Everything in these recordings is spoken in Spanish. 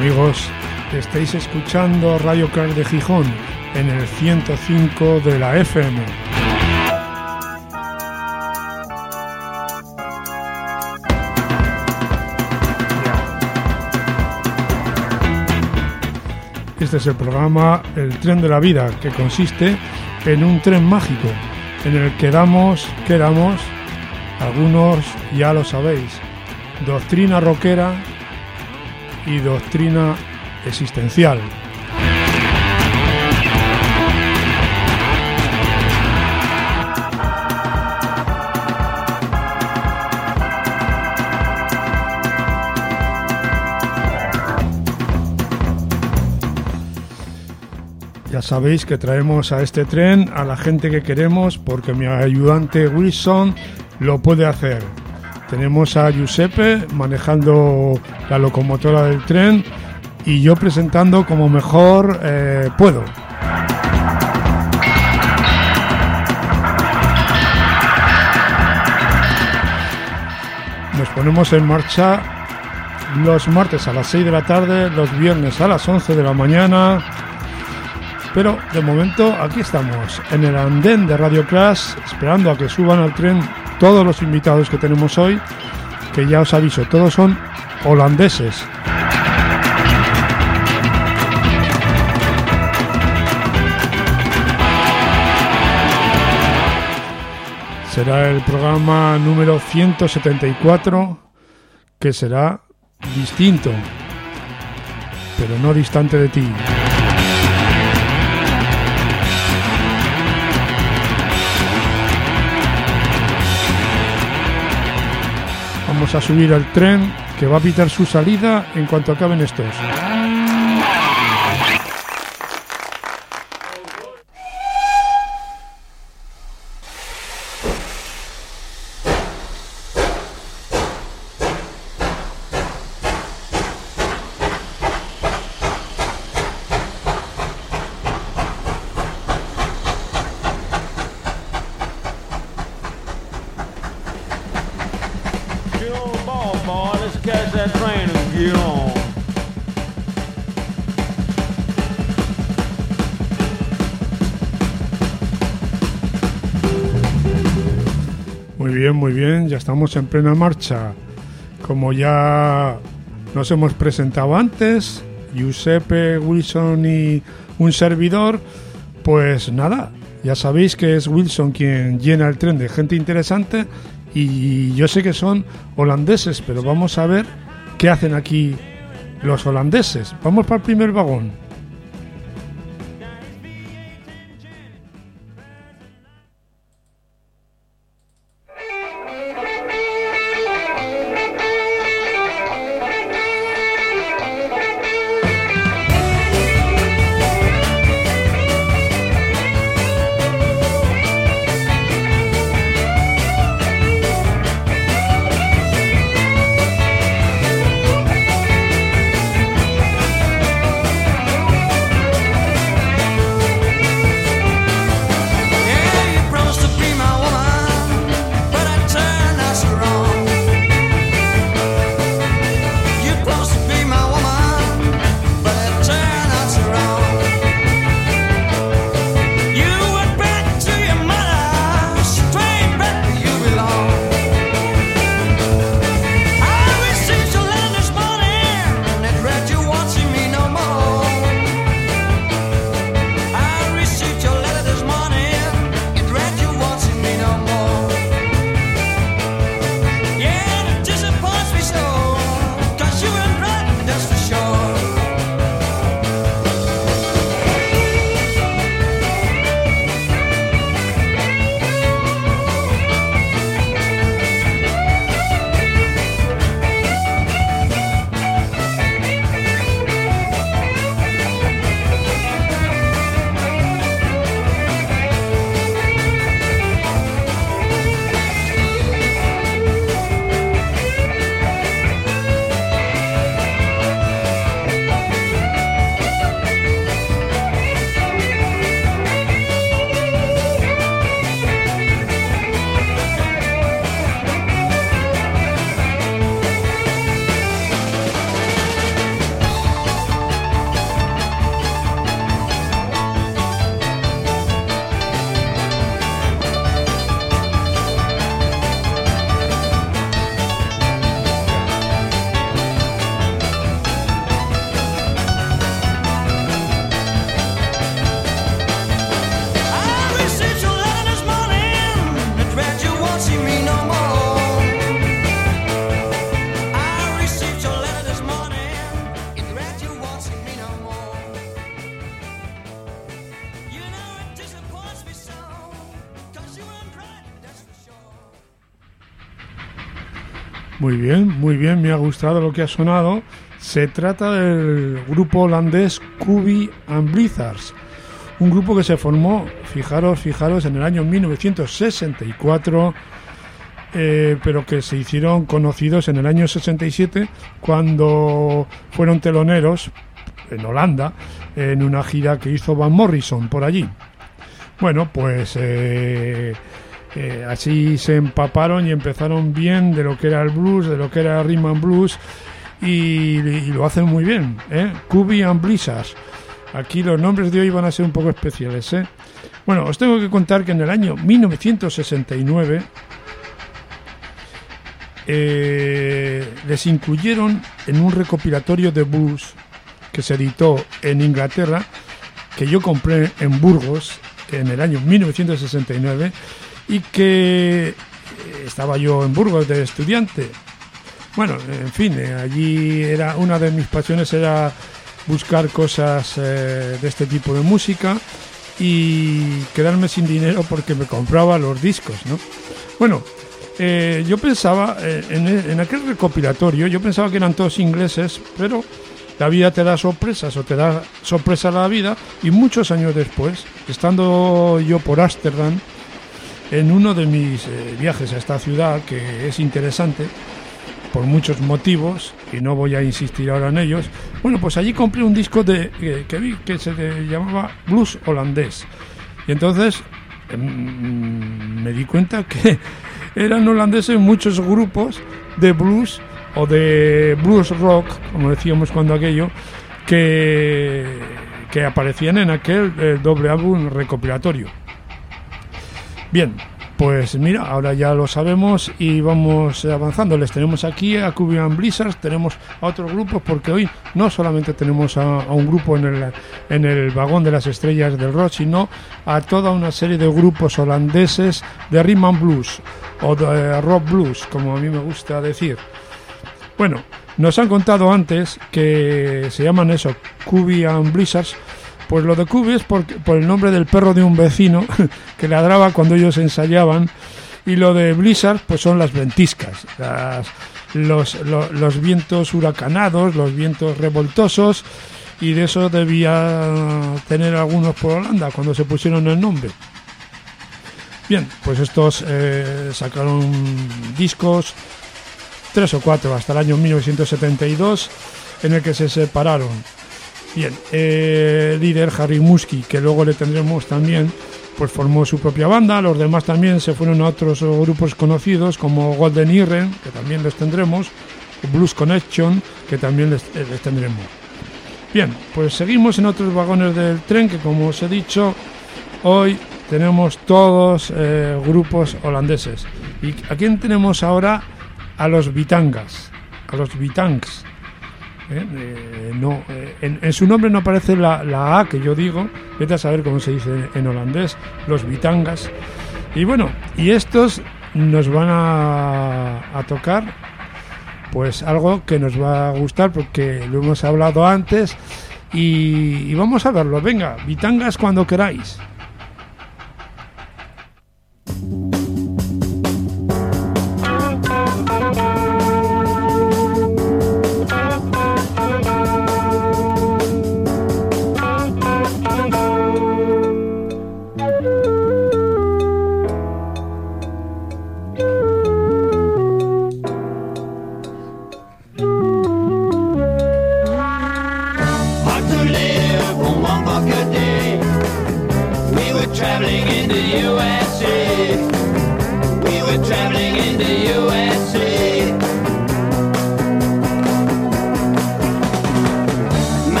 Amigos, estáis escuchando Radio Crack de Gijón en el 105 de la FM. Este es el programa El Tren de la Vida, que consiste en un tren mágico en el que damos, algunos ya lo sabéis, doctrina rockera y doctrina existencial. Ya sabéis que traemos a este tren a la gente que queremos porque mi ayudante Wilson lo puede hacer. Tenemos a Giuseppe manejando la locomotora del tren y yo presentando como mejor puedo. Nos ponemos en marcha los martes a las 6 de la tarde, los viernes a las 11 de la mañana. Pero de momento aquí estamos, en el andén de Radio Crash, esperando a que suban al tren todos los invitados que tenemos hoy, que ya os aviso, todos son holandeses. Será el programa número 174, que será distinto, pero no distante de ti. Vamos a subir al tren que va a pitar su salida en cuanto acaben estos. Muy bien, ya estamos en plena marcha. Como ya nos hemos presentado antes, Giuseppe, Wilson y un servidor, pues nada, ya sabéis que es Wilson quien llena el tren de gente interesante y yo sé que son holandeses, pero vamos a ver qué hacen aquí los holandeses. Vamos para el primer vagón. muy bien, me ha gustado lo que ha sonado. Se trata del grupo holandés Kubi and Blizzards, un grupo que se formó, fijaros, en el año 1964, pero que se hicieron conocidos en el año 67 cuando fueron teloneros en Holanda en una gira que hizo Van Morrison por allí. Bueno, pues así se empaparon y empezaron bien de lo que era el blues, de lo que era rhythm and blues, y lo hacen muy bien, Kubi and Blizzards. Aquí los nombres de hoy van a ser un poco especiales, Bueno, os tengo que contar que en el año 1969 les incluyeron en un recopilatorio de blues que se editó en Inglaterra, que yo compré en Burgos en el año 1969, y que estaba yo en Burgos de estudiante. Bueno, en fin, allí era una de mis pasiones, era buscar cosas de este tipo de música y quedarme sin dinero porque me compraba los discos, ¿no? Bueno, yo pensaba, en aquel recopilatorio, yo pensaba que eran todos ingleses, pero la vida te da sorpresas, o te da sorpresa la vida, y muchos años después, estando yo por Ámsterdam, en uno de mis viajes a esta ciudad, que es interesante por muchos motivos, y no voy a insistir ahora en ellos, bueno, pues allí compré un disco que vi que se llamaba Blues Holandés, y entonces me di cuenta que eran holandeses muchos grupos de blues o de blues rock, como decíamos cuando aquello, que aparecían en aquel doble álbum recopilatorio. Bien, pues mira, ahora ya lo sabemos y vamos avanzando. Les tenemos aquí a Kubi and Blizzards, tenemos a otros grupos, porque hoy no solamente tenemos a un grupo en el vagón de las estrellas del rock, sino a toda una serie de grupos holandeses de rhythm and blues, o de rock blues, como a mí me gusta decir. Bueno, nos han contado antes que se llaman eso, Kubi and Blizzards. Pues lo de Kubi es por el nombre del perro de un vecino que ladraba cuando ellos ensayaban, y lo de Blizzard pues son las ventiscas, los vientos huracanados, los vientos revoltosos, y de eso debía tener algunos por Holanda cuando se pusieron el nombre. Bien, pues estos sacaron discos, 3 o 4, hasta el año 1972, en el que se separaron. Bien, líder Harry Muskie, que luego le tendremos también, pues formó su propia banda. Los demás también se fueron a otros grupos conocidos como Golden Earring, que también les tendremos, Blues Connection, que también les tendremos. Bien, pues seguimos en otros vagones del tren, que como os he dicho, hoy tenemos todos grupos holandeses. ¿Y a quién tenemos ahora? A los Bitangas, a los Bitangs. En su nombre no aparece la A que yo digo, vete a saber cómo se dice en holandés, los Bitangas. Y bueno, y estos nos van a tocar pues algo que nos va a gustar, porque lo hemos hablado antes, y vamos a verlo. Venga, Bitangas, cuando queráis.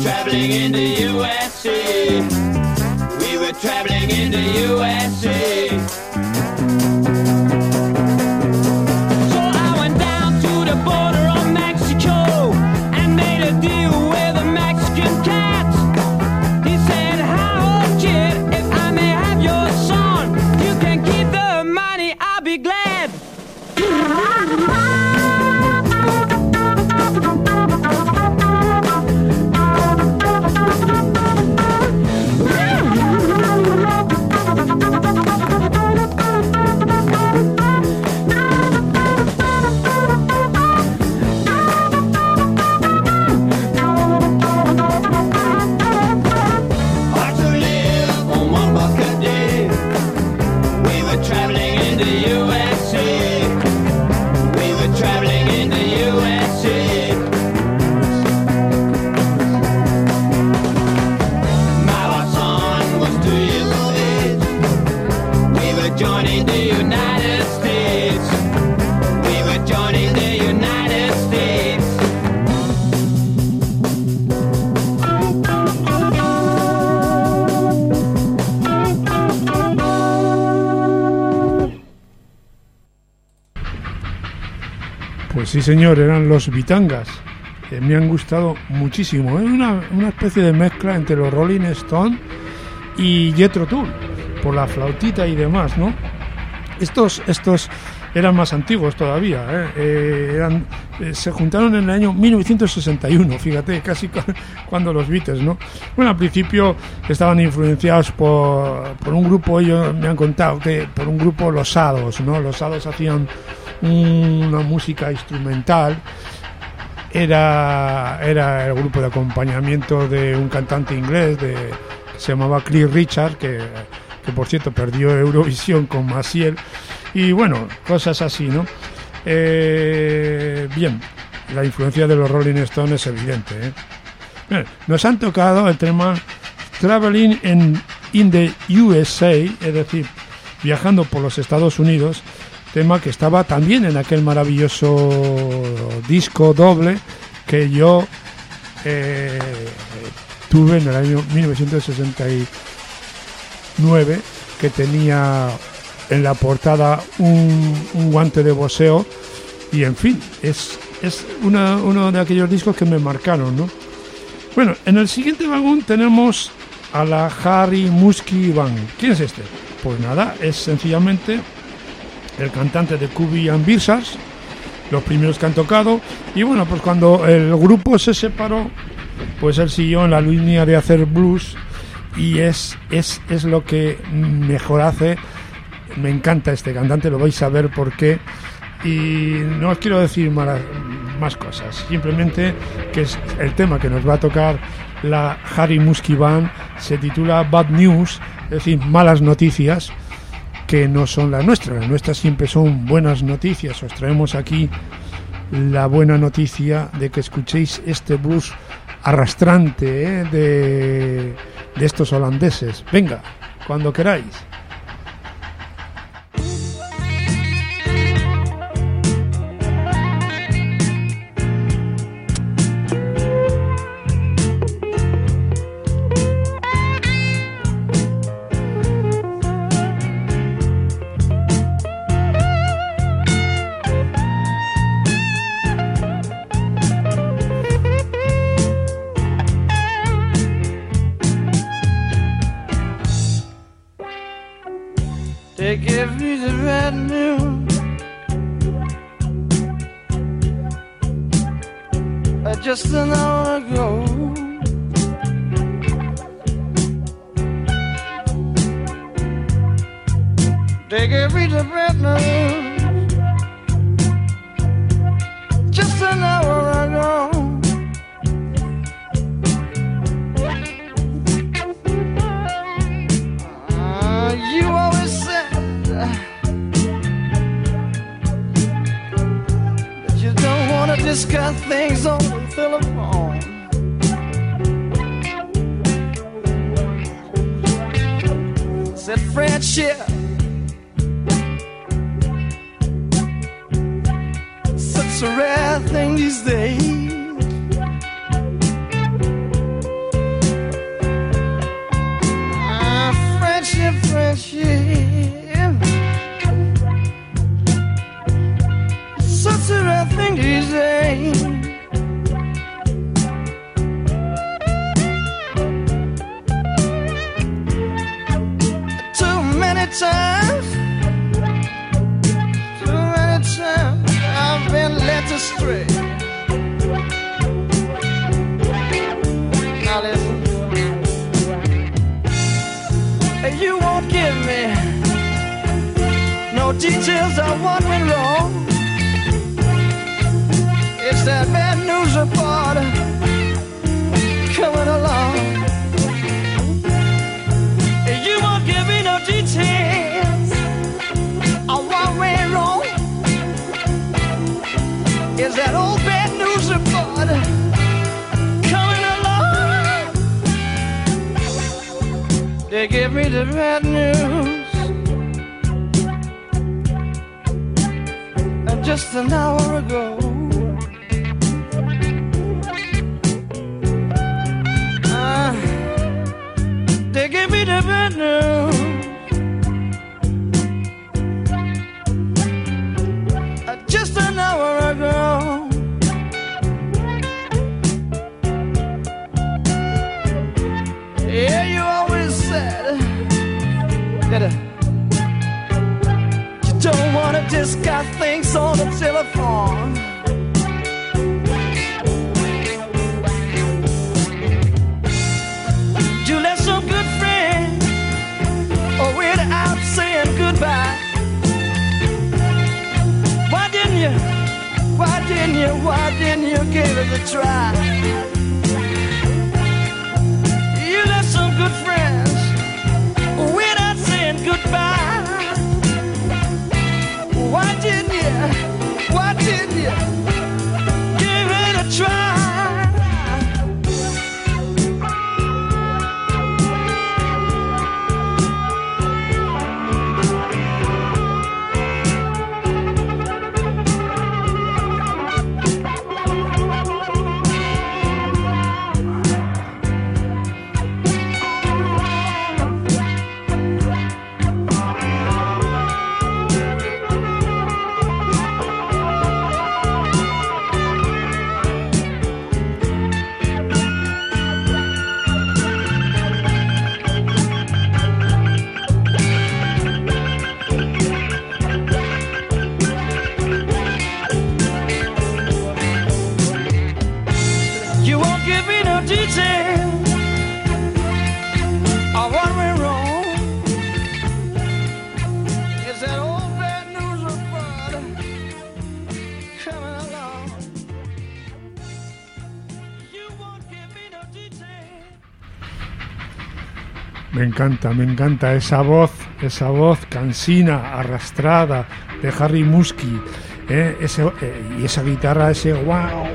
traveling in the USA. We were traveling in the USA. So I went down to the border of Mexico and made a deal with a Mexican cat. He said, "Hi, old kid, if I may have your son, you can keep the money, I'll be glad." Pues sí, señor, eran los Bitangas. Me han gustado muchísimo. Es una especie de mezcla entre los Rolling Stones y Jethro Tull, por la flautita y demás, ¿no? Estos eran más antiguos todavía, se juntaron en el año 1961, fíjate, casi cuando los Beatles, ¿no? Bueno, al principio estaban influenciados por un grupo, ellos me han contado que por un grupo, los Shadows, ¿no? Los Shadows hacían una música instrumental. Era el grupo de acompañamiento de un cantante inglés que se llamaba Cliff Richard, que por cierto perdió Eurovisión con Maciel, y bueno, cosas así, ¿no? Bien, la influencia de los Rolling Stones es evidente, ¿eh? Bien, nos han tocado el tema Traveling in the USA, es decir, viajando por los Estados Unidos, tema que estaba también en aquel maravilloso disco doble que yo tuve en el año 1969, que tenía en la portada un guante de boxeo, y en fin, es uno de aquellos discos que me marcaron, ¿no? Bueno, en el siguiente vagón tenemos a la Harry Muskie Band. ¿Quién es este? Pues nada, es sencillamente el cantante de Cubby and Bearsars, los primeros que han tocado, y bueno, pues cuando el grupo se separó, pues él siguió en la línea de hacer blues, y es lo que mejor hace. Me encanta este cantante, lo vais a ver por qué, y no os quiero decir más cosas, simplemente que es el tema que nos va a tocar la Harry Muskie Band, se titula Bad News, es decir, malas noticias, que no son las nuestras siempre son buenas noticias. Os traemos aquí la buena noticia de que escuchéis este blues arrastrante, de estos holandeses. Venga, cuando queráis. They give me the bad news. Just an hour ago. They gave me the bad news. Just an hour ago. You always said that you don't want to discuss things on the telephone. Said friendship, such a rare thing these days. ain't easy. Too many times I've been led astray. Now listen, you won't give me no details of what went wrong. It's that bad news report coming along. You won't give me no details of what went wrong. It's that old bad news report coming along. They give me the bad news just an hour ago. They gave me the bad news just an hour ago. Yeah, you always said that you don't want to discuss things on the telephone. You left some good friends without saying goodbye. Why didn't you? Why didn't you? Why didn't you give it a try? You left some good friends without saying goodbye. Why didn't you? Why didn't you give it a try? Me encanta esa voz cansina, arrastrada de Harry Muskie, y esa guitarra, ese guau,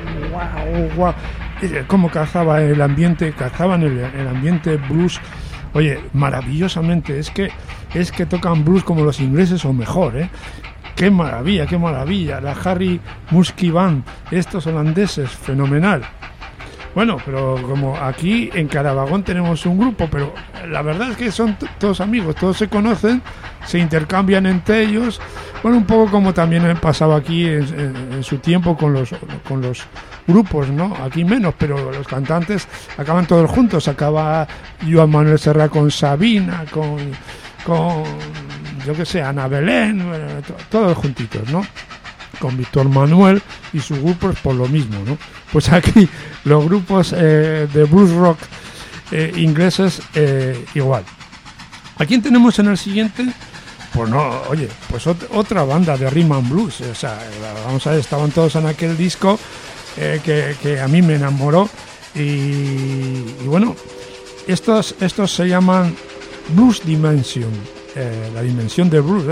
cómo cazaban el ambiente blues. Oye, maravillosamente, es que tocan blues como los ingleses o mejor, qué maravilla, la Harry Muskie Band, estos holandeses, fenomenal. Bueno, pero como aquí en cada vagón tenemos un grupo, pero la verdad es que son todos amigos, todos se conocen, se intercambian entre ellos. Bueno, un poco como también pasaba aquí en su tiempo con los grupos, ¿no? Aquí menos, pero los cantantes acaban todos juntos. Acaba Joan Manuel Serrat con Sabina, con yo qué sé, Ana Belén, todos juntitos, ¿no? Con Víctor Manuel y sus grupos por lo mismo, ¿no? Pues aquí los grupos de blues rock ingleses igual. ¿A quién tenemos en el siguiente? Pues no, oye, pues otra banda de rhythm and blues. O sea, vamos a ver, estaban todos en aquel disco que a mí me enamoró y bueno, estos se llaman Blues Dimension, la dimensión de blues,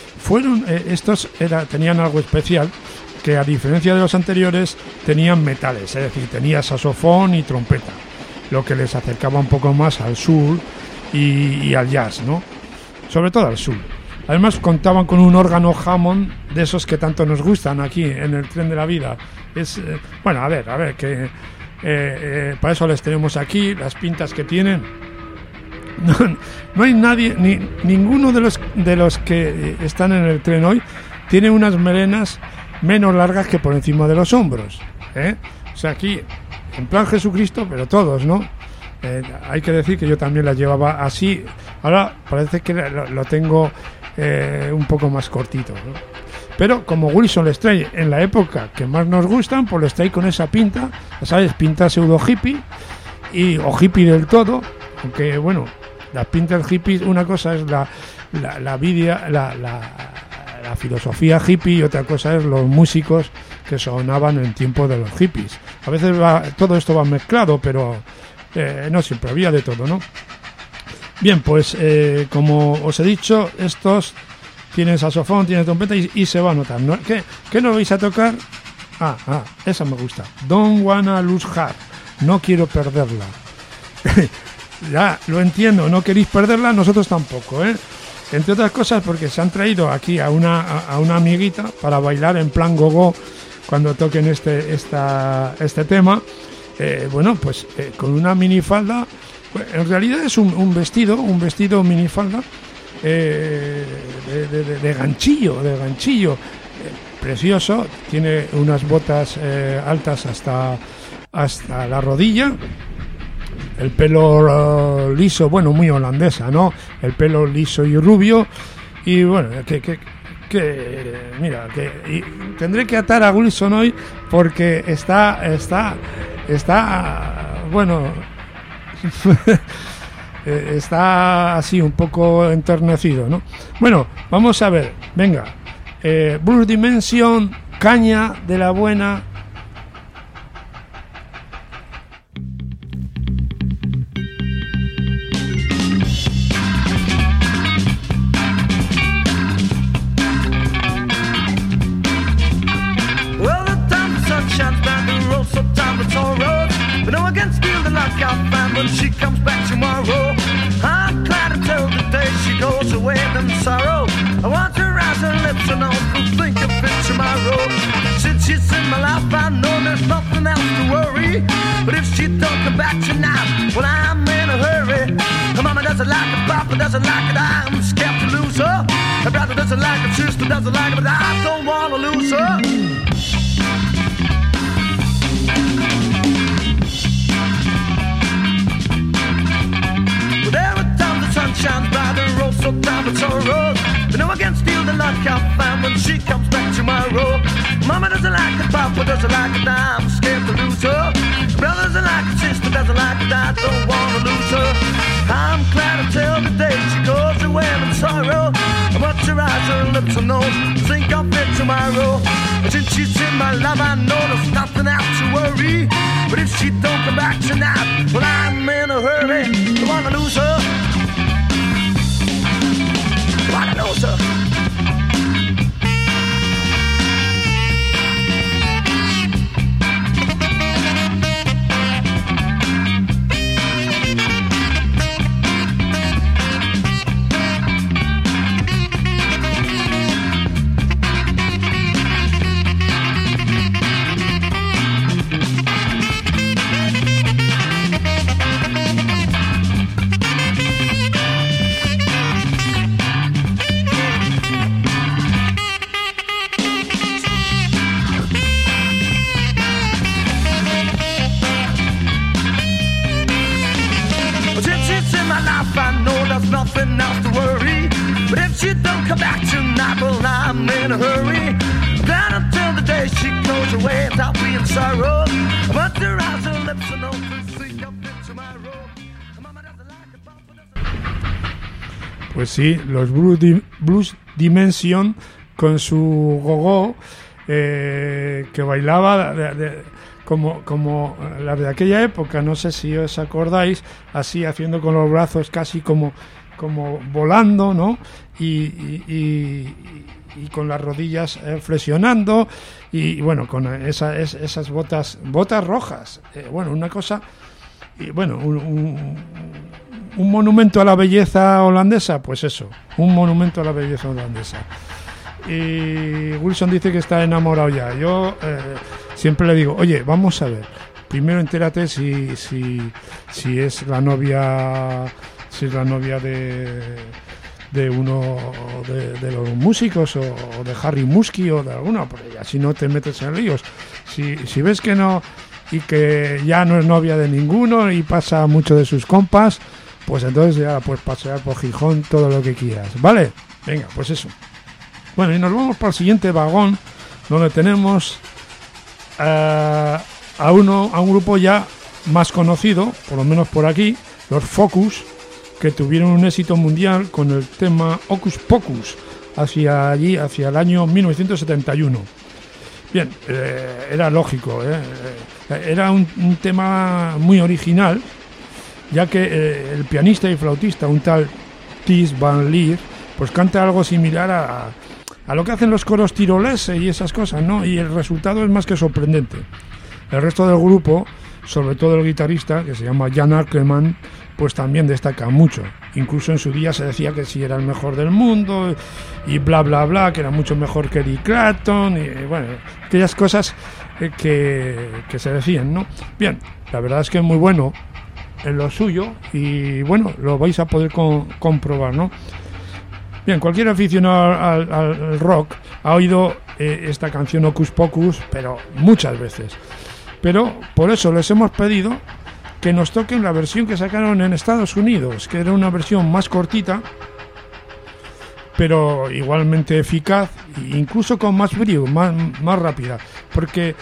tenían algo especial, que a diferencia de los anteriores tenían metales, es decir, tenía saxofón y trompeta, lo que les acercaba un poco más al soul y al jazz, ¿no? Sobre todo al soul. Además contaban con un órgano Hammond de esos que tanto nos gustan aquí en el tren de la vida. Bueno, a ver, que para eso les tenemos aquí, las pintas que tienen. No hay nadie, ninguno de los que están en el tren hoy tiene unas melenas menos largas que por encima de los hombros, ¿eh? O sea, aquí, en plan Jesucristo, pero todos, ¿no? Hay que decir que yo también las llevaba así. Ahora parece que lo tengo un poco más cortito, ¿no? Pero como Wilson les trae en la época que más nos gustan, pues les trae con esa pinta, ¿sabes? Pinta pseudo hippie o hippie del todo, aunque bueno, las pintas hippies, una cosa es la filosofía hippie y otra cosa es los músicos que sonaban en tiempo de los hippies. A veces todo esto va mezclado, pero no siempre, había de todo, ¿no? Bien, pues como os he dicho, estos tienen saxofón, tienen trompeta y se va a notar, ¿no? ¿Qué nos vais a tocar? Esa me gusta. Don't wanna lose her. No quiero perderla. Ya, lo entiendo, no queréis perderla, nosotros tampoco, ¿eh? Entre otras cosas porque se han traído aquí a una amiguita para bailar en plan gogo cuando toquen este tema. Bueno, pues con una minifalda, en realidad es un vestido minifalda de ganchillo, precioso. Tiene unas botas altas hasta la rodilla. El pelo liso, bueno, muy holandesa, ¿no? El pelo liso y rubio. Y bueno, mira, tendré que atar a Wilson hoy porque está bueno, está así un poco enternecido, ¿no? Bueno, vamos a ver, venga. Blues Dimension, caña de la buena. When she comes back tomorrow, I'm glad until the day she goes away in sorrow. I want to rise her lips and all to think of it tomorrow. Since she's in my life, I know there's nothing else to worry. But if she don't come back tonight, well, I'm in a hurry. Her mama doesn't like it, Papa doesn't like it, I'm scared to lose her. Her brother doesn't like it, sister doesn't like it, but I don't want to lose her. Shines by the road, so down the toll road. You know I can't steal the luck I'll find when she comes back tomorrow. Mama doesn't like it, Papa doesn't like it, I'm scared to lose her. Brother doesn't like it, sister doesn't like it, I don't want to lose her. I'm glad until the day she goes away in sorrow. I watch her eyes, her lips, her nose, think of it tomorrow. Since she's in my life, I know there's nothing else to worry. But if she don't come back tonight, well, I'm in a hurry. I want to lose her. I know, sir. Nothing else to worry. But if she don't come back tonight, well, I'm in a hurry. Then until the day she goes away, I'll be in sorrow. But her eyes, her lips, and all to think of it tomorrow. Mama doesn't like it, Papa doesn't. Pues sí, los Blues Dimension con su gogo que bailaba como las de aquella época, no sé si os acordáis, así haciendo con los brazos casi como volando, ¿no? Y con las rodillas flexionando y bueno, con esas botas rojas. Bueno, una cosa, y bueno, un monumento a la belleza holandesa, pues eso, un monumento a la belleza holandesa. Y Wilson dice que está enamorado ya. Yo siempre le digo, oye, vamos a ver, primero entérate si es la novia de uno de los músicos o de Harry Muskie o de alguno, porque así no te metes en líos. Si ves que no y que ya no es novia de ninguno y pasa mucho de sus compas, pues entonces ya puedes pasear por Gijón todo lo que quieras, ¿vale? Venga, pues eso. Bueno, y nos vamos para el siguiente vagón, donde tenemos a un grupo ya más conocido, por lo menos por aquí, los Focus, que tuvieron un éxito mundial con el tema Hocus Pocus hacia el año 1971. Bien, era lógico, era un tema muy original, ya que el pianista y flautista, un tal Ties Van Lier, pues canta algo similar a lo que hacen los coros tiroleses y esas cosas, ¿no? Y el resultado es más que sorprendente. El resto del grupo, sobre todo el guitarrista, que se llama Jan Ackerman, pues también destaca mucho. Incluso en su día se decía que sí era el mejor del mundo y bla bla bla, que era mucho mejor que Eric Clapton y bueno, aquellas cosas que se decían, ¿no? Bien, la verdad es que es muy bueno en lo suyo y bueno, lo vais a poder comprobar, ¿no? Bien, cualquier aficionado al rock ha oído esta canción Hocus Pocus, pero muchas veces. Pero por eso les hemos pedido que nos toquen la versión que sacaron en Estados Unidos, que era una versión más cortita, pero igualmente eficaz, e incluso con más brío, más rápida, porque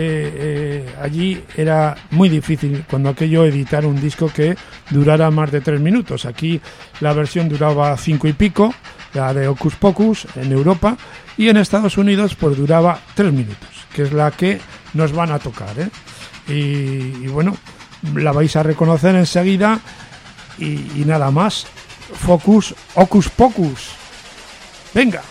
allí era muy difícil cuando aquello editar un disco que durara más de 3 minutos. Aquí la versión duraba 5 y pico, la de Hocus Pocus en Europa, y en Estados Unidos pues duraba 3 minutos, que es la que nos van a tocar, y bueno, la vais a reconocer enseguida y nada más. Focus, Hocus Pocus. Venga.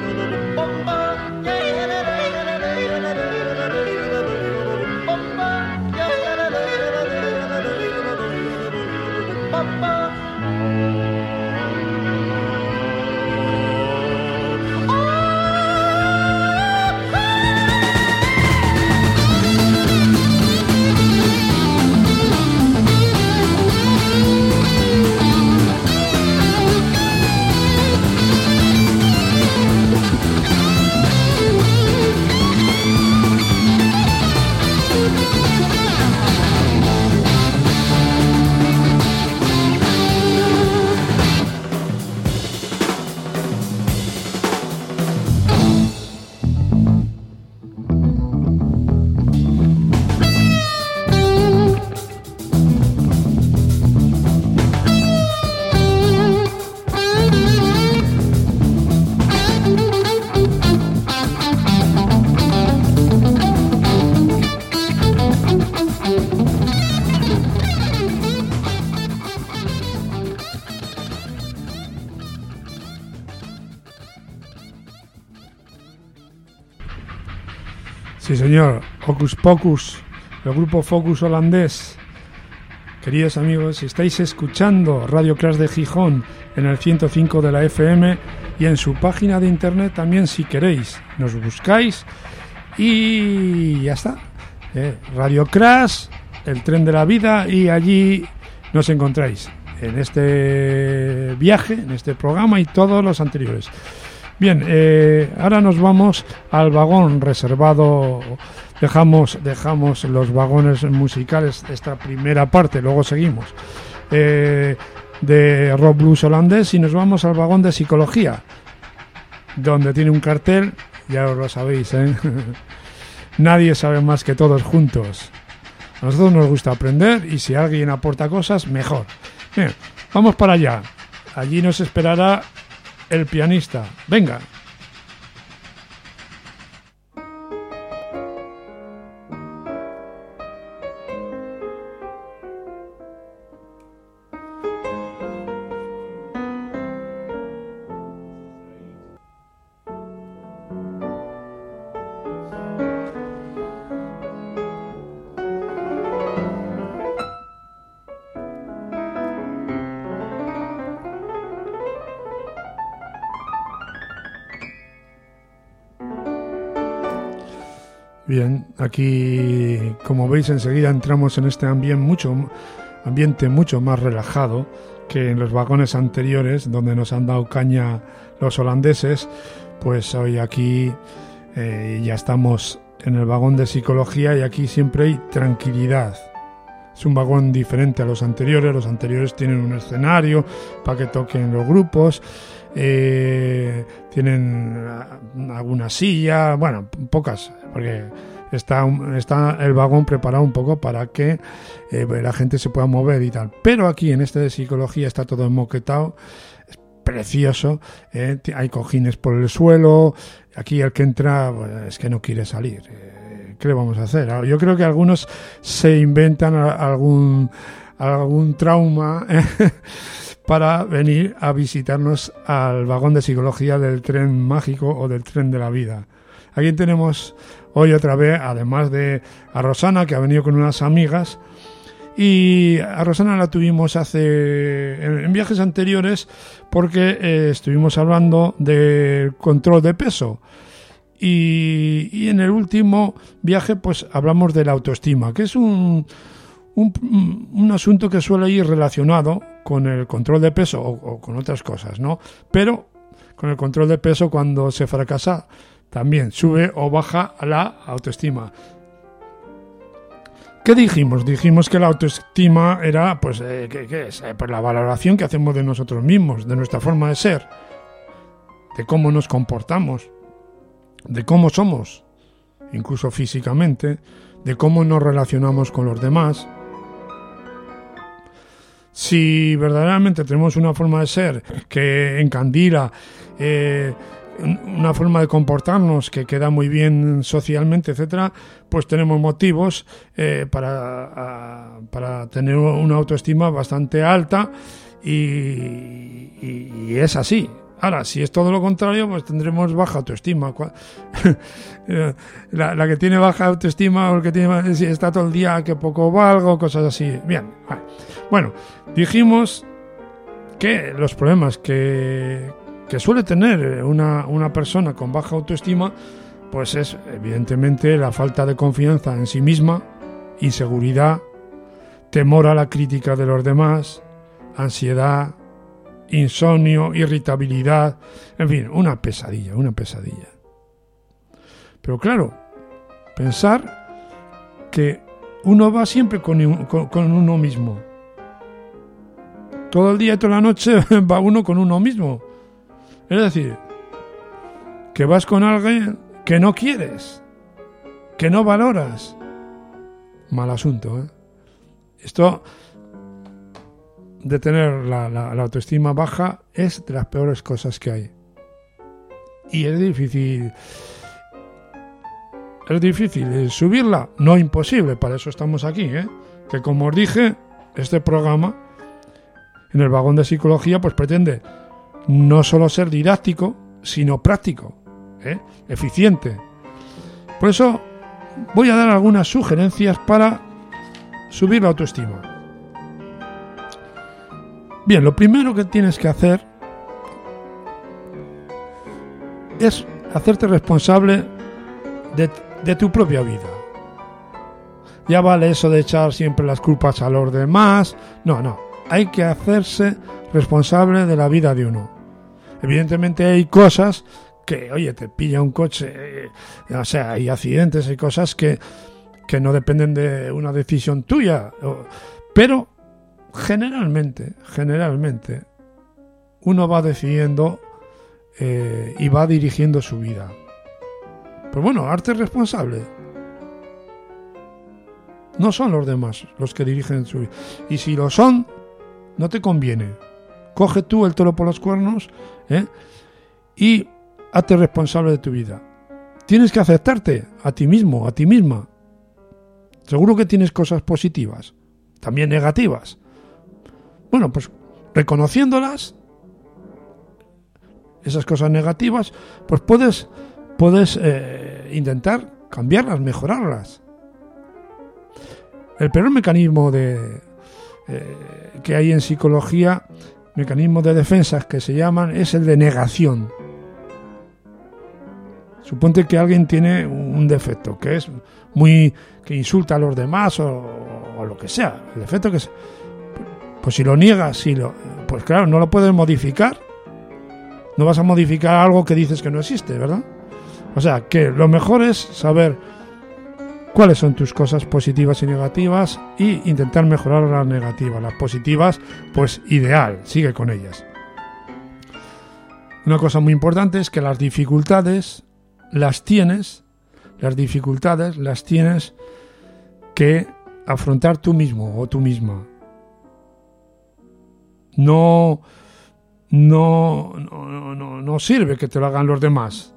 Bomba. Sí, señor. Hocus Pocus, el grupo Focus holandés. Queridos amigos, si estáis escuchando Radio Crash de Gijón en el 105 de la FM y en su página de internet también, si queréis, nos buscáis y ya está. Radio Crash, el tren de la vida, y allí nos encontráis en este viaje, en este programa y todos los anteriores. Bien, ahora nos vamos al vagón reservado. Dejamos los vagones musicales, esta primera parte, luego seguimos, de rock blues holandés, y nos vamos al vagón de psicología, donde tiene un cartel, ya os lo sabéis, nadie sabe más que todos juntos. A nosotros nos gusta aprender, y si alguien aporta cosas, mejor. Bien, vamos para allá. Allí nos esperará el pianista. Venga. Bien, aquí, como veis, enseguida entramos en este ambiente mucho más relajado que en los vagones anteriores, donde nos han dado caña los holandeses. Pues hoy aquí ya estamos en el vagón de psicología, y aquí siempre hay tranquilidad. Es un vagón diferente a los anteriores. Los anteriores tienen un escenario para que toquen los grupos, tienen alguna silla, bueno, pocas, porque está el vagón preparado un poco para que la gente se pueda mover y tal. Pero aquí en este de psicología está todo enmoquetado, es precioso, hay cojines por el suelo. Aquí el que entra, pues, es que no quiere salir. ¿Qué le vamos a hacer? Yo creo que algunos se inventan algún trauma para venir a visitarnos al vagón de psicología del tren mágico o del tren de la vida. Aquí tenemos hoy otra vez, además de a Rosana, que ha venido con unas amigas, y a Rosana la tuvimos en viajes anteriores, porque estuvimos hablando del control de peso. Y en el último viaje pues hablamos de la autoestima, que es un asunto que suele ir relacionado con el control de peso o con otras cosas, ¿no? Pero con el control de peso, cuando se fracasa, también sube o baja la autoestima. ¿Qué dijimos? Dijimos que la autoestima era, pues, ¿qué es? Pues la valoración que hacemos de nosotros mismos, de nuestra forma de ser, de cómo nos comportamos, de cómo somos, incluso físicamente, de cómo nos relacionamos con los demás. Si verdaderamente tenemos una forma de ser que encandila, una forma de comportarnos que queda muy bien socialmente, etcétera, pues tenemos motivos para tener una autoestima bastante alta, y es así. Ahora, si es todo lo contrario, pues tendremos baja autoestima. La que tiene baja autoestima, o el que tiene, si está todo el día que poco valgo, cosas así. Bien, bueno, dijimos que los problemas que suele tener una persona con baja autoestima, pues es evidentemente la falta de confianza en sí misma, inseguridad, temor a la crítica de los demás, ansiedad, insomnio, irritabilidad, en fin, una pesadilla. Pero claro, pensar que uno va siempre con uno mismo. Todo el día y toda la noche va uno con uno mismo. Es decir, que vas con alguien que no quieres, que no valoras. Mal asunto, ¿eh? Esto de tener la autoestima baja es de las peores cosas que hay. Y es difícil subirla, no imposible, para eso estamos aquí, que como os dije, este programa en el vagón de psicología pues pretende no solo ser didáctico, sino práctico, eficiente. Por eso voy a dar algunas sugerencias para subir la autoestima. Bien, lo primero que tienes que hacer es hacerte responsable de tu propia vida. Ya vale eso de echar siempre las culpas a los demás. No, hay que hacerse responsable de la vida de uno. Evidentemente hay cosas que, oye, te pilla un coche, o sea, hay accidentes, hay cosas que no dependen de una decisión tuya, pero generalmente uno va decidiendo y va dirigiendo su vida. Pero bueno, hazte responsable. No son los demás los que dirigen su vida. Y si lo son, no te conviene. Coge tú el toro por los cuernos, y hazte responsable de tu vida. Tienes que aceptarte a ti mismo, a ti misma. Seguro que tienes cosas positivas, también negativas. Bueno, pues reconociéndolas, esas cosas negativas, pues puedes intentar cambiarlas, mejorarlas. El peor mecanismo que hay en psicología, mecanismos de defensa que se llaman, es el de negación. Suponte que alguien tiene un defecto, que insulta a los demás o lo que sea. El defecto que es, pues si lo niegas, pues claro, no lo puedes modificar. No vas a modificar algo que dices que no existe, ¿verdad? O sea, que lo mejor es saber cuáles son tus cosas positivas y negativas y intentar mejorar las negativas. Las positivas, pues ideal, sigue con ellas. Una cosa muy importante es que las dificultades las tienes que afrontar tú mismo o tú misma. No sirve que te lo hagan los demás.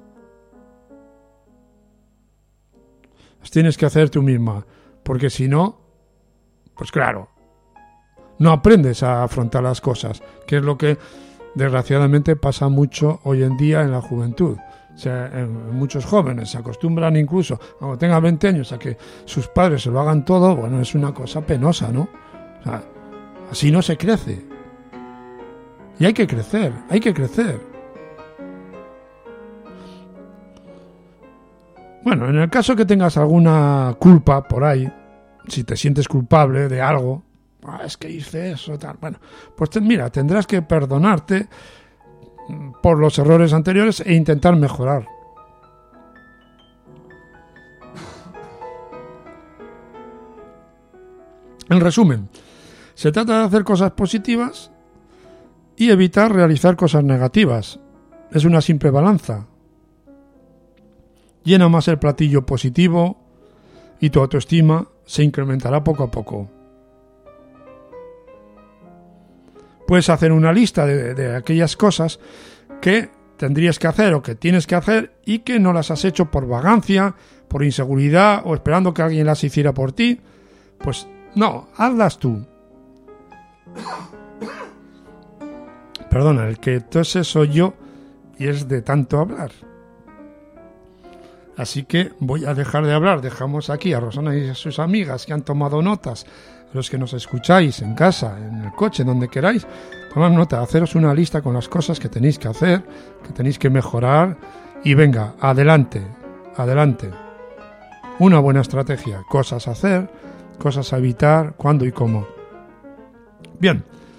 Las tienes que hacer tú misma, porque si no, pues claro, no aprendes a afrontar las cosas, que es lo que desgraciadamente pasa mucho hoy en día en la juventud. O sea, muchos jóvenes se acostumbran incluso, cuando tengan 20 años, a que sus padres se lo hagan todo. Bueno, es una cosa penosa, ¿no? O sea, así no se crece. Y hay que crecer. Bueno, en el caso que tengas alguna culpa por ahí, si te sientes culpable de algo, es que hice eso, tal, bueno, pues mira, tendrás que perdonarte por los errores anteriores e intentar mejorar. En resumen, se trata de hacer cosas positivas y evitar realizar cosas negativas. Es una simple balanza. Llena más el platillo positivo y tu autoestima se incrementará poco a poco. Puedes hacer una lista de aquellas cosas que tendrías que hacer o que tienes que hacer y que no las has hecho por vagancia, por inseguridad o esperando que alguien las hiciera por ti. Pues no, hazlas tú. Perdona, el que entonces soy yo y es de tanto hablar. Así que voy a dejar de hablar. Dejamos aquí a Rosana y a sus amigas que han tomado notas, a los que nos escucháis en casa, en el coche, donde queráis. Tomad nota, haceros una lista con las cosas que tenéis que hacer, que tenéis que mejorar. Y venga, adelante. Una buena estrategia. Cosas a hacer, cosas a evitar, cuándo y cómo. Bien.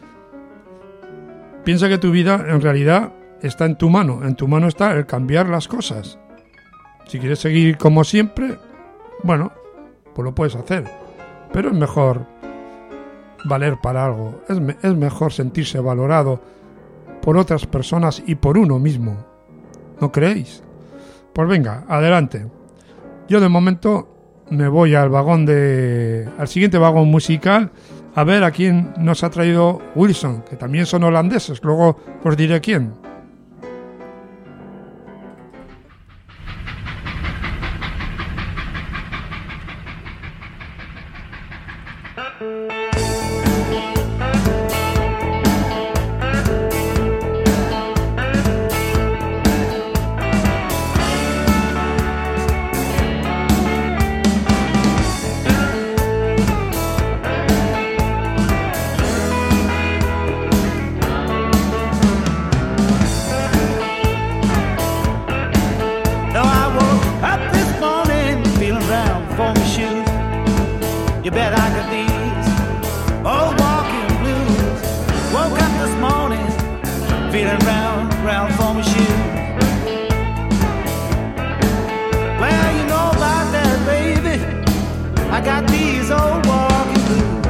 Piensa que tu vida en realidad está en tu mano. En tu mano está el cambiar las cosas. Si quieres seguir como siempre, bueno, pues lo puedes hacer. Pero es mejor valer para algo. Es mejor sentirse valorado por otras personas y por uno mismo. ¿No creéis? Pues venga, adelante. Yo de momento me voy al siguiente vagón musical a ver a quién nos ha traído Wilson, que también son holandeses. Luego os diré quién. feeling round for my shoe. Well, you know about that, baby. I got these old walking blues.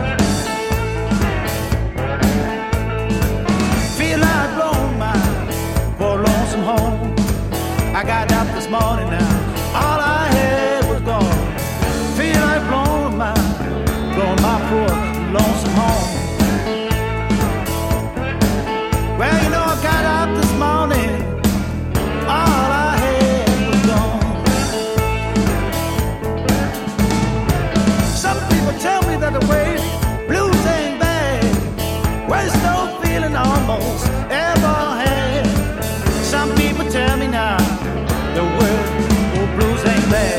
Feel like blowing mine for a lonesome home. I got up this morning now, all I had was gone. Feel like blowing my poor lonesome home. Well, you know I got up this morning, all I had was gone. Some people tell me that the way blues ain't bad, worst no feeling almost ever had. Some people tell me now the word blues ain't bad.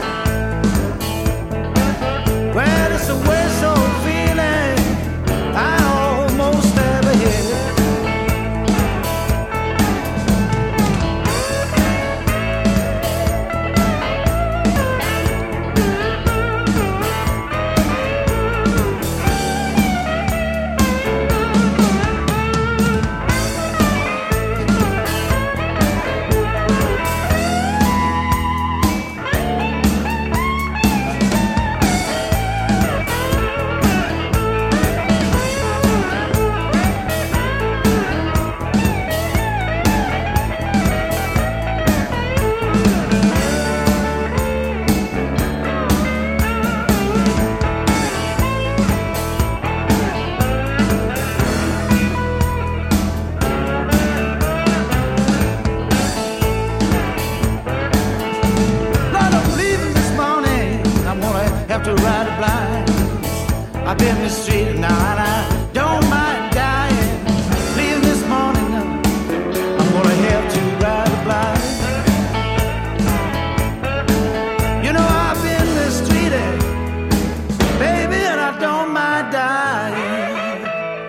Well, it's the worst old feeling I almost ever had. To ride a blind, I've been mistreated now and I don't mind dying. Leaving this morning now, I'm gonna have to ride a blind. You know I've been mistreated, baby, and I don't mind dying.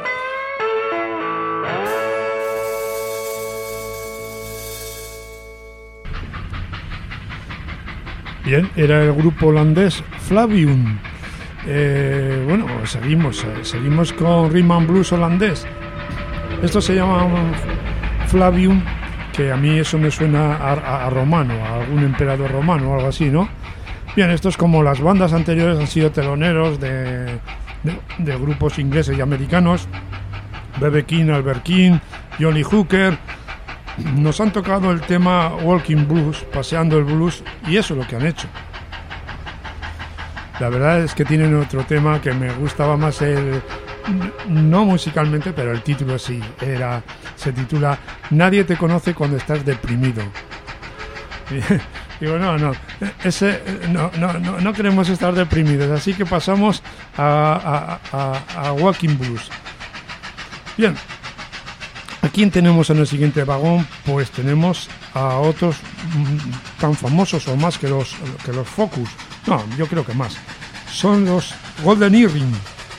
Bien, era el grupo holandés Flavium. Bueno, seguimos con Rhythm and Blues holandés. Esto se llama Flavium, que a mí eso me suena a romano, a algún emperador romano o algo así, ¿no? Bien, esto es como las bandas anteriores han sido teloneros de grupos ingleses y americanos. B.B. King, Albert King, Johnny Hooker. Nos han tocado el tema Walking Blues, paseando el blues, y eso es lo que han hecho. La verdad es que tienen otro tema que me gustaba más, no musicalmente, pero el título sí, se titula Nadie te conoce cuando estás deprimido. Digo, no queremos estar deprimidos, así que pasamos a Walking Blues. Bien. ¿A quién tenemos en el siguiente vagón? Pues tenemos a otros tan famosos o más que los Focus. No, yo creo que más. Son los Golden Earring.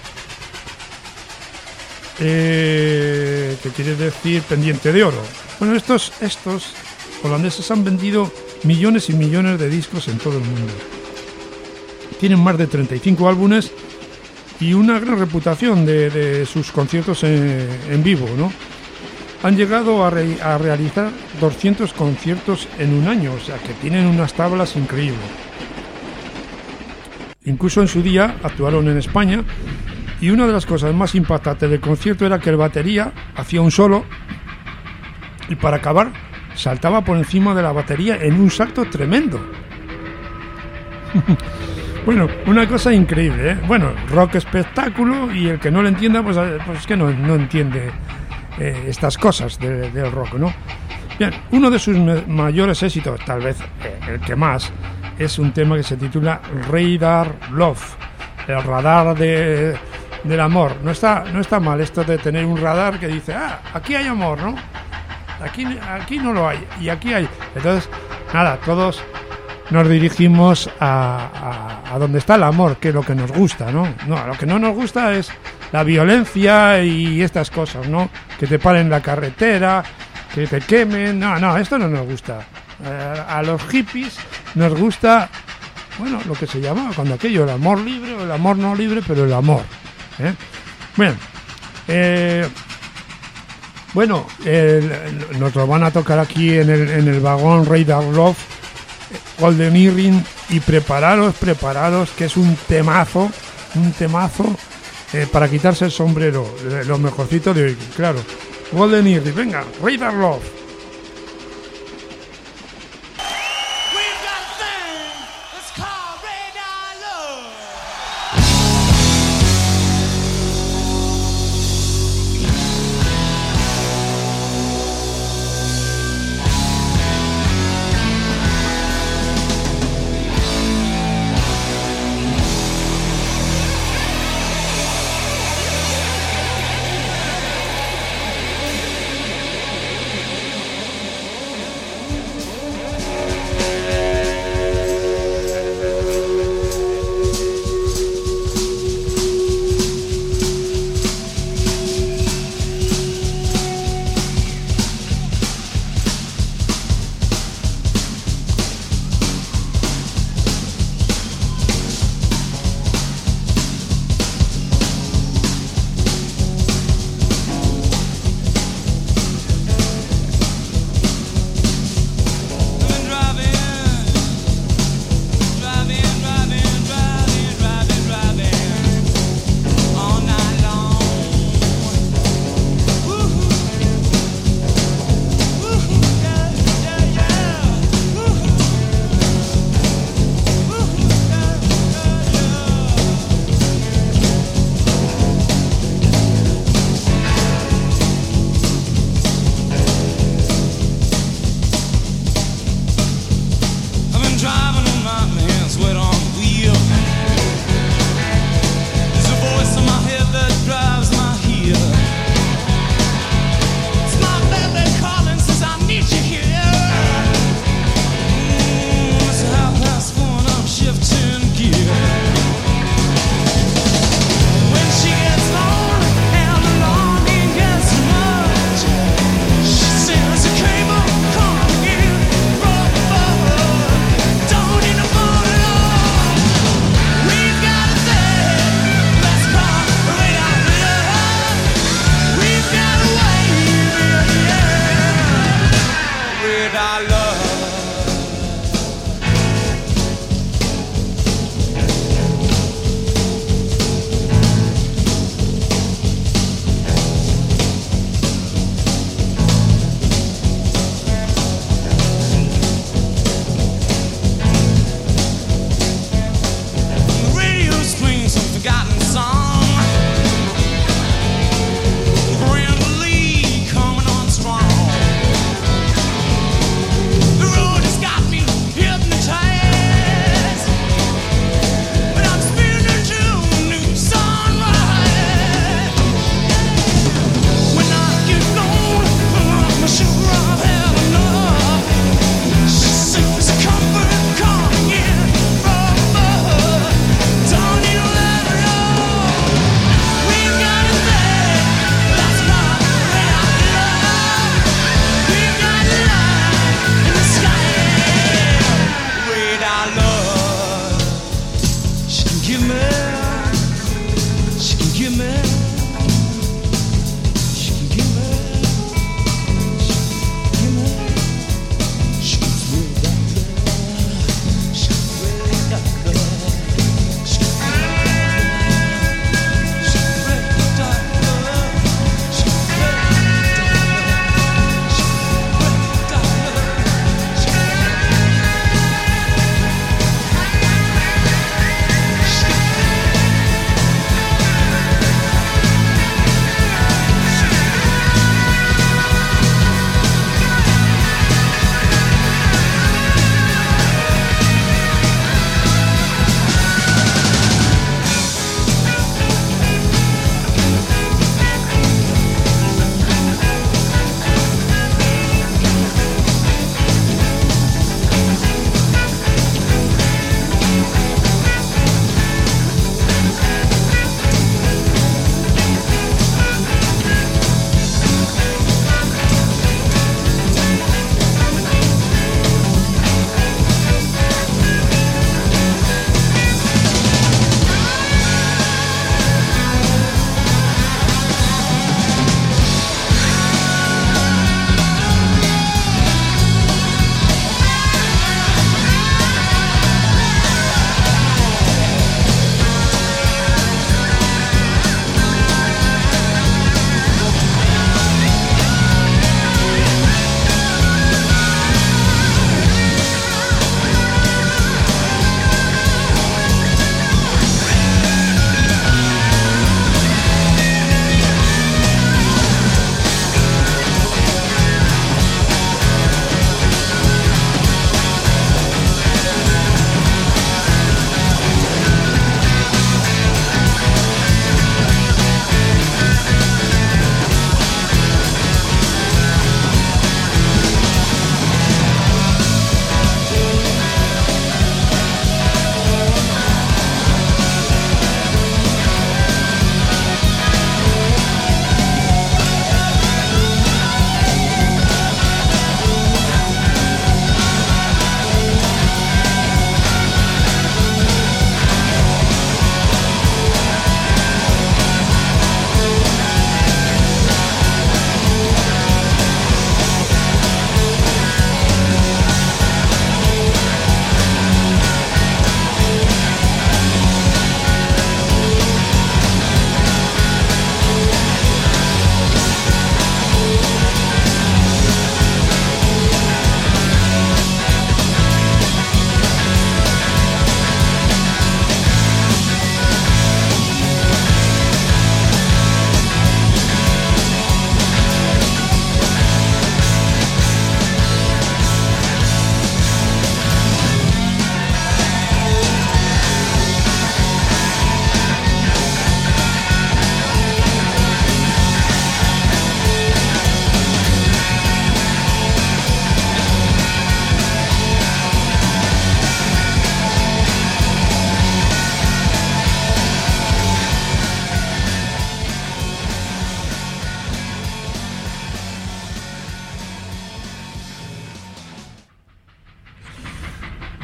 Que quiere decir pendiente de oro. Bueno, estos holandeses han vendido millones y millones de discos en todo el mundo. Tienen más de 35 álbumes y una gran reputación de sus conciertos en vivo, ¿no? Han llegado a realizar 200 conciertos en un año, o sea que tienen unas tablas increíbles. Incluso en su día actuaron en España y una de las cosas más impactantes del concierto era que el batería hacía un solo y para acabar saltaba por encima de la batería en un salto tremendo. Bueno, una cosa increíble, ¿eh? Bueno, rock espectáculo, y el que no lo entienda pues es que no entiende estas cosas del rock, ¿no? Bien, uno de sus mayores éxitos, tal vez el que más, es un tema que se titula Radar Love, el radar del amor. No está mal esto de tener un radar que dice, aquí hay amor, ¿no? Aquí no lo hay, y aquí hay. Entonces, nada, todos nos dirigimos a donde está el amor, que es lo que nos gusta, ¿no? No, lo que no nos gusta es la violencia y estas cosas, ¿no? Que te paren la carretera, que te quemen. No, esto no nos gusta. A los hippies nos gusta, bueno, lo que se llamaba cuando aquello, el amor libre o el amor no libre, pero el amor, ¿eh? Bien, Bueno, nos lo van a tocar aquí en el vagón Radar Love, Golden Earring, y prepararos, que es un temazo para quitarse el sombrero, los mejorcitos de hoy, claro. Golden Earring, venga, Radar Love.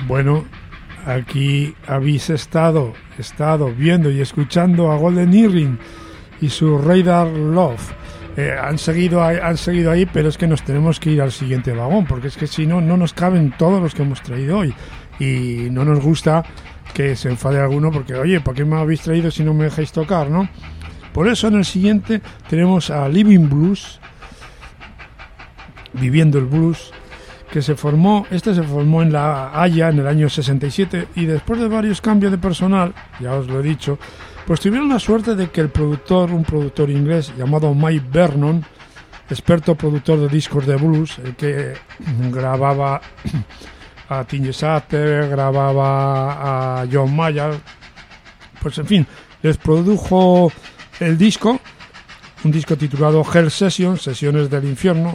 Bueno, aquí habéis estado viendo y escuchando a Golden Earring y su Radar Love. Han seguido ahí, pero es que nos tenemos que ir al siguiente vagón, porque es que si no, no nos caben todos los que hemos traído hoy. Y no nos gusta que se enfade alguno porque, oye, ¿para qué me habéis traído si no me dejáis tocar, no? Por eso en el siguiente tenemos a Living Blues, Viviendo el Blues, que se formó en La Haya en el año 67 y después de varios cambios de personal, ya os lo he dicho, pues tuvieron la suerte de que un productor inglés llamado Mike Vernon, experto productor de discos de blues, el que grababa a Tingy Sutter, grababa a John Mayer, pues en fin, les produjo el disco, un disco titulado Hell Sessions, Sesiones del Infierno,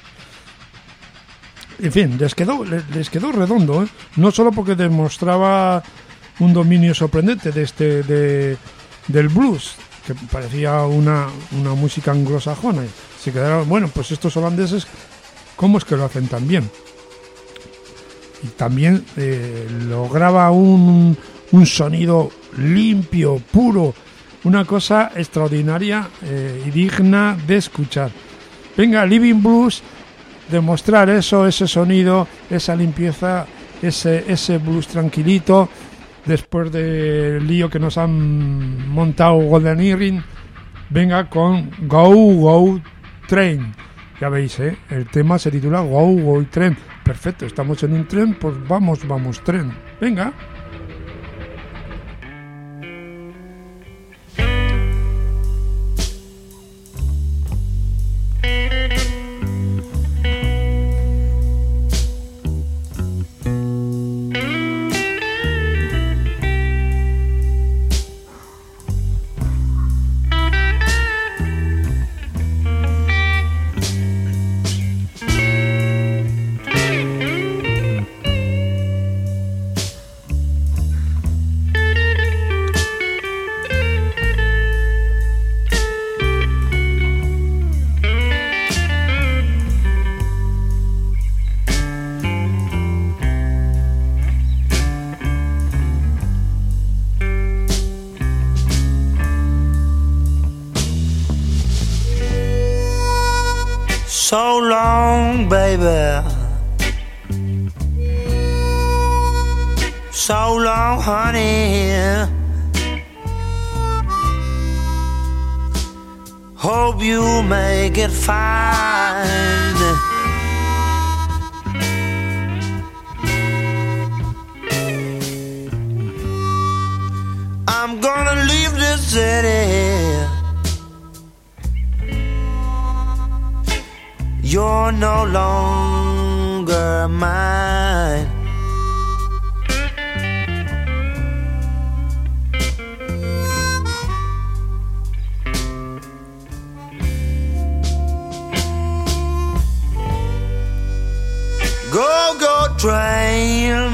en fin, les quedó redondo, ¿eh? No solo porque demostraba un dominio sorprendente del blues, que parecía una música anglosajona. Se quedaron, bueno, pues estos holandeses, ¿cómo es que lo hacen tan bien? Y también lograba un sonido limpio, puro, una cosa extraordinaria y digna de escuchar. Venga, Living Blues, demostrar eso, ese sonido, esa limpieza, ese blues tranquilito, después del lío que nos han montado Golden Earring. Venga con Go Go Train. Ya veis, el tema se titula Go Go Train. Perfecto, estamos en un tren, pues vamos tren. Venga. So long, baby. So long, honey. Hope you make it fine. I'm gonna leave this city. You're no longer mine. Go, go, train.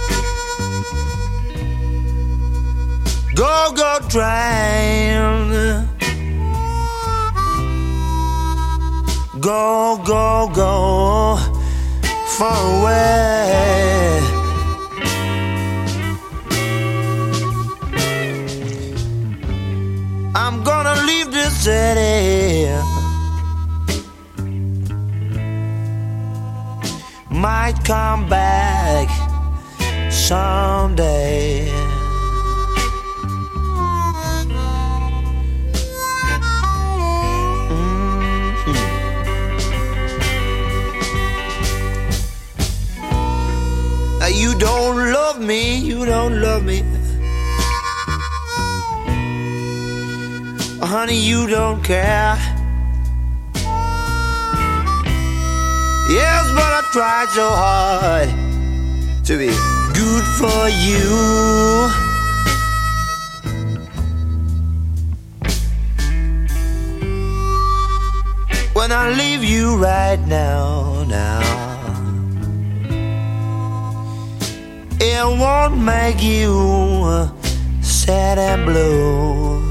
Go, go, train. Go, go, go far away. I'm gonna leave this city. Might come back someday. You don't love me, you don't love me. Honey, you don't care. Yes, but I tried so hard to be good for you. When I leave you right now, it won't make you sad and blue.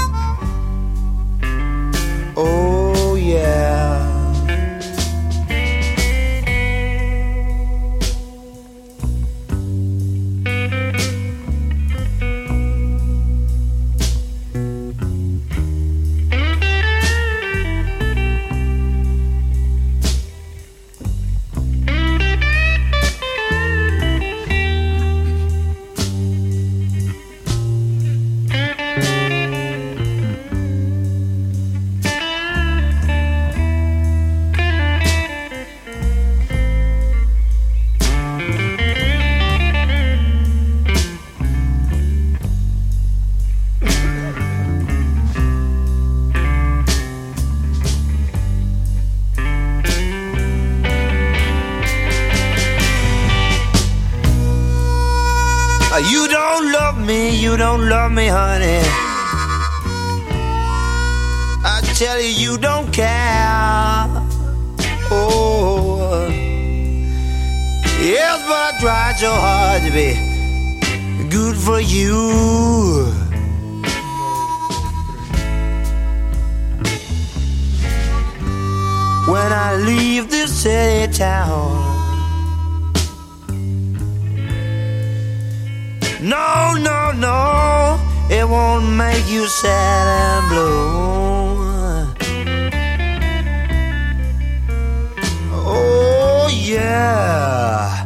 Oh yeah. you don't love me, honey. I tell you, you don't care. Oh, yes, but I tried so hard to be good for you. When I leave this city town, no, no, no, it won't make you sad and blue. Oh, yeah.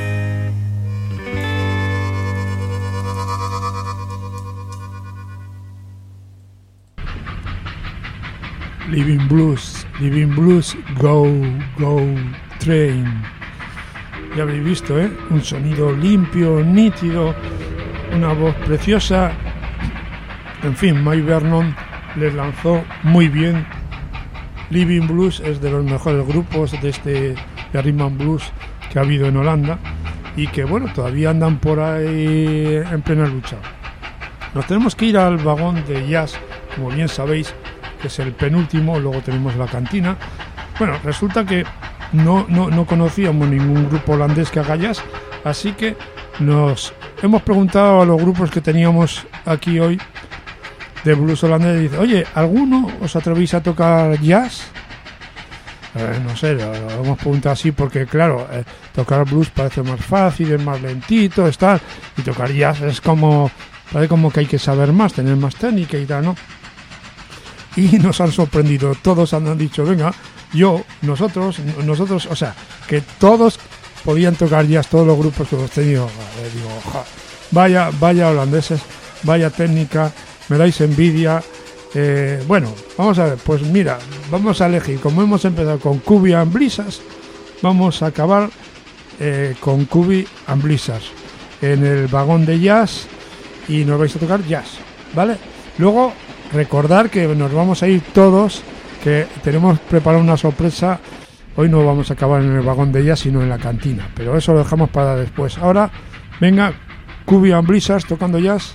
Living Blues, Go, Go Train. Ya habéis visto, ¿eh? Un sonido limpio, nítido, una voz preciosa. En fin, Mike Vernon les lanzó muy bien. Living Blues es de los mejores grupos de rhythm and blues que ha habido en Holanda y que, bueno, todavía andan por ahí en plena lucha. Nos tenemos que ir al vagón de jazz, como bien sabéis, que es el penúltimo. Luego tenemos la cantina. Bueno, resulta que no conocíamos ningún grupo holandés que haga jazz, así que nos hemos preguntado a los grupos que teníamos aquí hoy de blues holandés y dice, oye, ¿alguno os atrevéis a tocar jazz? No sé, lo hemos preguntado así porque, claro, tocar blues parece más fácil, es más lentito, tal, y tocar jazz es como, parece como que hay que saber más, tener más técnica y tal, ¿no? Y nos han sorprendido, todos han dicho, venga, nosotros, o sea, que todos podían tocar jazz, todos los grupos que hemos tenido. Digo, vaya holandeses, vaya técnica, me dais envidia. Bueno, vamos a ver, pues mira, vamos a elegir, como hemos empezado con Cubby and Blizzards, vamos a acabar con Cubby and Blizzards en el vagón de jazz y nos vais a tocar jazz, ¿vale? Luego recordar que nos vamos a ir todos, que tenemos preparado una sorpresa. Hoy no vamos a acabar en el vagón de jazz, sino en la cantina, pero eso lo dejamos para después. Ahora, venga, Cubby and Blizzards tocando jazz.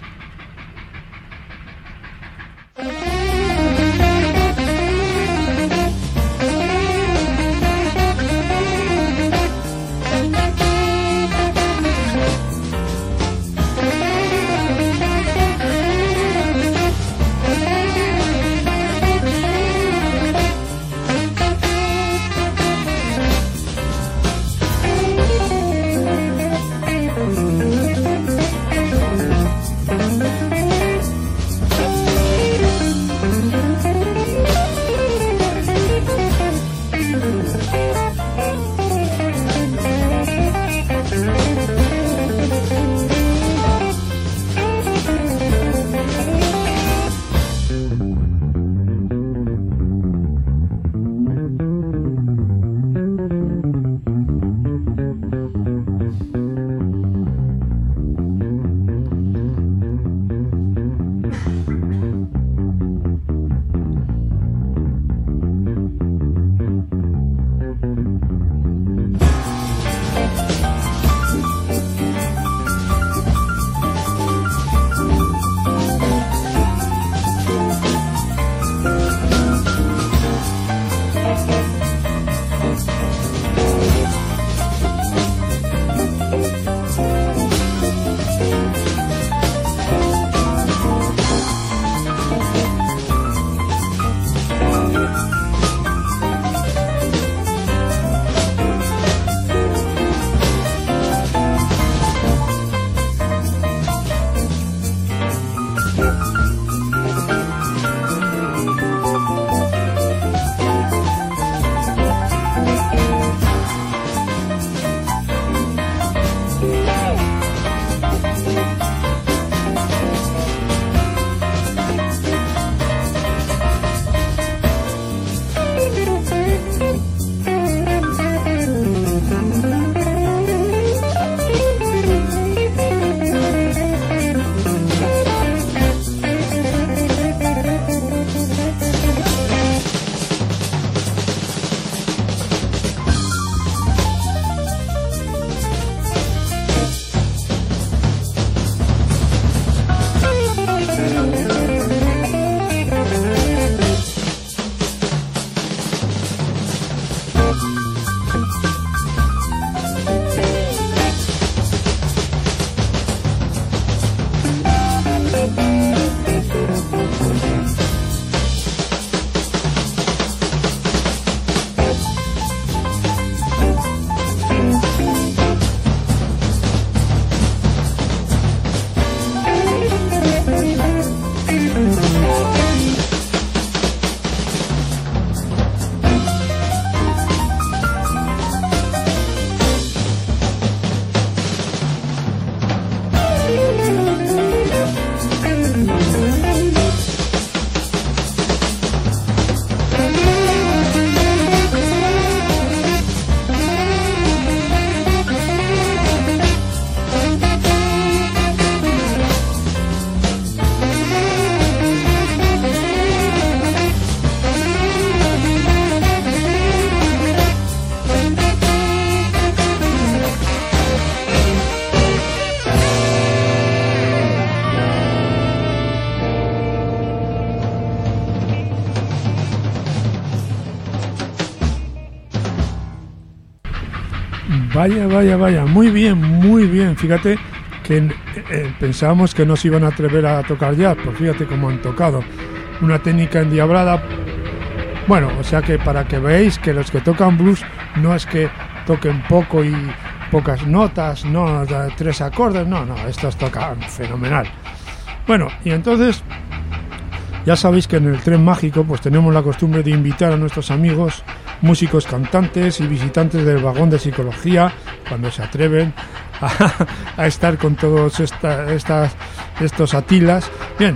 Vaya, muy bien. Fíjate que pensábamos que no se iban a atrever a tocar jazz, pues fíjate cómo han tocado. Una técnica endiablada. Bueno, o sea que para que veáis que los que tocan blues no es que toquen poco y pocas notas, no, 3 acordes, no, estos tocan fenomenal. Bueno, y entonces ya sabéis que en el Tren Mágico pues tenemos la costumbre de invitar a nuestros amigos, músicos, cantantes y visitantes del vagón de psicología, cuando se atreven a estar con todos estos atilas. Bien,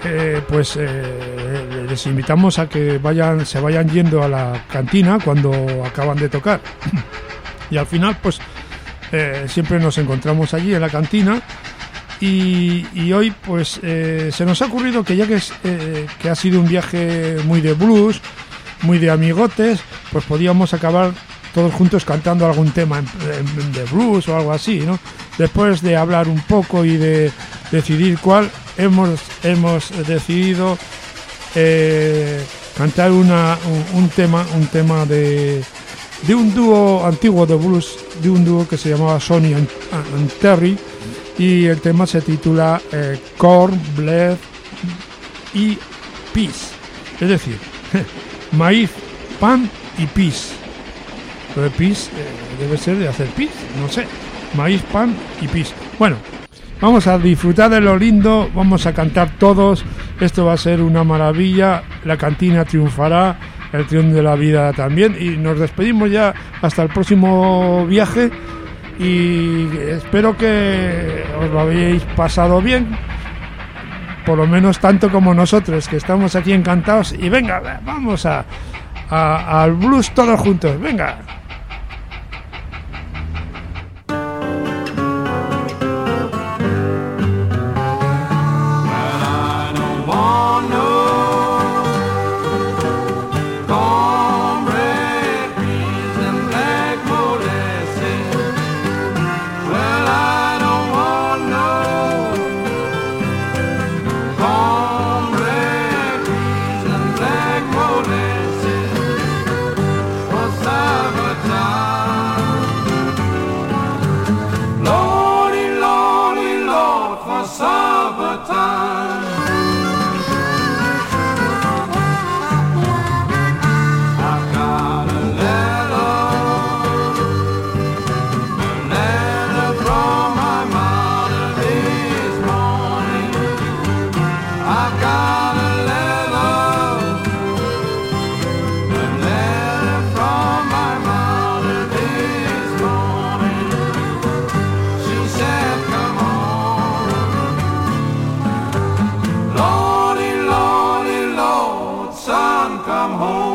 les invitamos a que se vayan yendo a la cantina cuando acaban de tocar. Y al final pues siempre nos encontramos allí en la cantina. Y hoy pues se nos ha ocurrido que ya que ha sido un viaje muy de blues, muy de amigotes, pues podíamos acabar todos juntos cantando algún tema de blues o algo así, ¿no? Después de hablar un poco y de decidir cuál, hemos decidido cantar un tema de un dúo antiguo de blues, de un dúo que se llamaba Sonny and Terry, y el tema se titula Corn, Bread y Peace, es decir, maíz, pan y pis. Lo de pis debe ser de hacer pis, no sé. Maíz, pan y pis. Bueno, vamos a disfrutar de lo lindo, vamos a cantar todos. Esto va a ser una maravilla. La cantina triunfará, el tren de la vida también. Y nos despedimos ya hasta el próximo viaje. Y espero que os lo habéis pasado bien, por lo menos tanto como nosotros, que estamos aquí encantados. Y venga, vamos al blues todos juntos, venga. Come home.